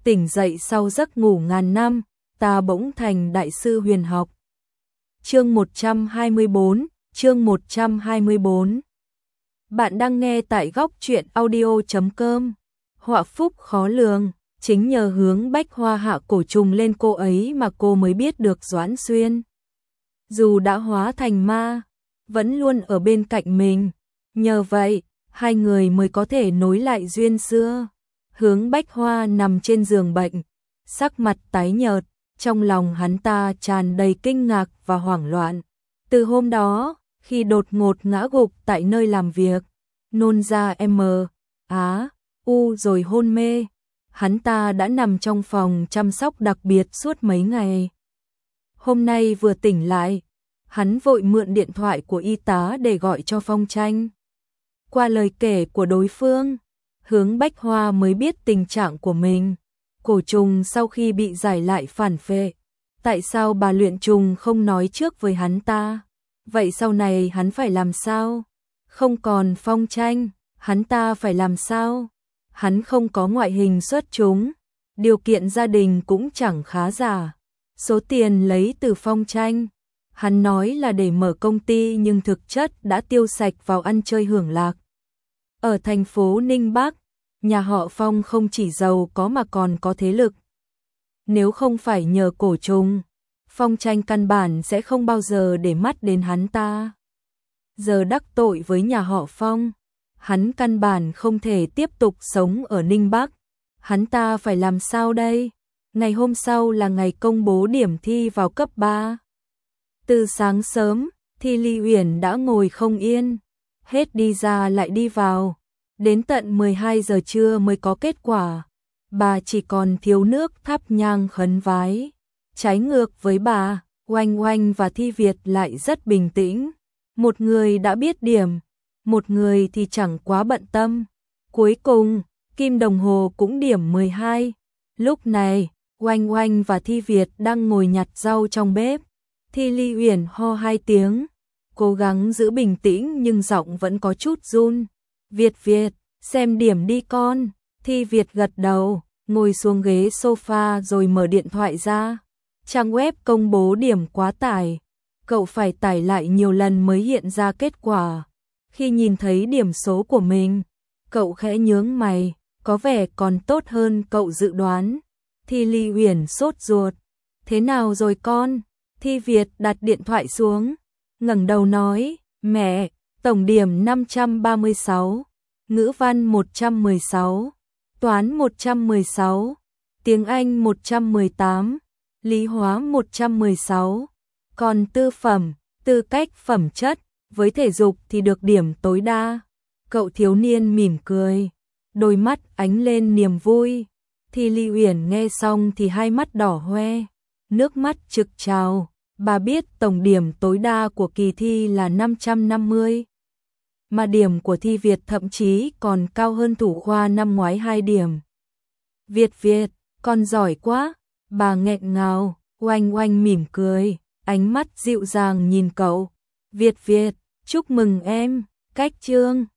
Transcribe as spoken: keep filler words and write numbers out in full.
tỉnh dậy sau giấc ngủ ngàn năm, ta bỗng thành đại sư huyền học. Chương một trăm hai mươi tư, chương một trăm hai mươi tư. Bạn đang nghe tại góc truyện audio chấm com. Họa phúc khó lường, chính nhờ Hướng Bách Hoa hạ cổ trùng lên cô ấy mà cô mới biết được Doãn Xuyên. Dù đã hóa thành ma, vẫn luôn ở bên cạnh mình, nhờ vậy, hai người mới có thể nối lại duyên xưa. Hướng Bách Hoa nằm trên giường bệnh, sắc mặt tái nhợt, trong lòng hắn ta tràn đầy kinh ngạc và hoảng loạn. Từ hôm đó, khi đột ngột ngã gục tại nơi làm việc, nôn ra M, Á, U rồi hôn mê, hắn ta đã nằm trong phòng chăm sóc đặc biệt suốt mấy ngày. Hôm nay vừa tỉnh lại, hắn vội mượn điện thoại của y tá để gọi cho Phong Tranh. Qua lời kể của đối phương, Hướng Bách Hoa mới biết tình trạng của mình. Cổ trùng sau khi bị giải lại phản phệ, tại sao bà luyện trùng không nói trước với hắn ta? Vậy sau này hắn phải làm sao? Không còn Phong Tranh, hắn ta phải làm sao? Hắn không có ngoại hình xuất chúng, điều kiện gia đình cũng chẳng khá giả. Số tiền lấy từ Phong Tranh, hắn nói là để mở công ty nhưng thực chất đã tiêu sạch vào ăn chơi hưởng lạc. Ở thành phố Ninh Bắc, nhà họ Phong không chỉ giàu có mà còn có thế lực. Nếu không phải nhờ cổ trùng, Phong Tranh căn bản sẽ không bao giờ để mắt đến hắn ta. Giờ đắc tội với nhà họ Phong, hắn căn bản không thể tiếp tục sống ở Ninh Bắc. Hắn ta phải làm sao đây? Ngày hôm sau là ngày công bố điểm thi vào cấp ba. Từ sáng sớm, Thi Ly Uyển đã ngồi không yên, hết đi ra lại đi vào. Đến tận mười hai giờ trưa mới có kết quả. Bà chỉ còn thiếu nước thắp nhang khấn vái. Trái ngược với bà, Oanh Oanh và Thi Việt lại rất bình tĩnh. Một người đã biết điểm, một người thì chẳng quá bận tâm. Cuối cùng, kim đồng hồ cũng điểm mười hai. Lúc này, Oanh Oanh và Thi Việt đang ngồi nhặt rau trong bếp. Thi Ly Uyển ho hai tiếng, cố gắng giữ bình tĩnh nhưng giọng vẫn có chút run. Việt Việt, xem điểm đi con. Thi Việt gật đầu, ngồi xuống ghế sofa rồi mở điện thoại ra. Trang web công bố điểm quá tải. Cậu phải tải lại nhiều lần mới hiện ra kết quả. Khi nhìn thấy điểm số của mình, cậu khẽ nhướng mày, có vẻ còn tốt hơn cậu dự đoán. Thi Ly Uyển sốt ruột. Thế nào rồi con? Thi Việt đặt điện thoại xuống, ngẩng đầu nói, mẹ, tổng điểm năm trăm ba mươi sáu, ngữ văn một trăm mười sáu, toán một trăm mười sáu, tiếng Anh một trăm mười tám, lý hóa một trăm mười sáu, còn tư phẩm, tư cách phẩm chất, với thể dục thì được điểm tối đa. Cậu thiếu niên mỉm cười, đôi mắt ánh lên niềm vui. Thi Ly Uyển nghe xong thì hai mắt đỏ hoe, nước mắt trực trào. Bà biết tổng điểm tối đa của kỳ thi là năm trăm năm mươi, mà điểm của Thi Việt thậm chí còn cao hơn thủ khoa năm ngoái hai điểm. Việt Việt, con giỏi quá, bà nghẹn ngào. Oanh Oanh mỉm cười, ánh mắt dịu dàng nhìn cậu. Việt Việt, chúc mừng em, cách chương.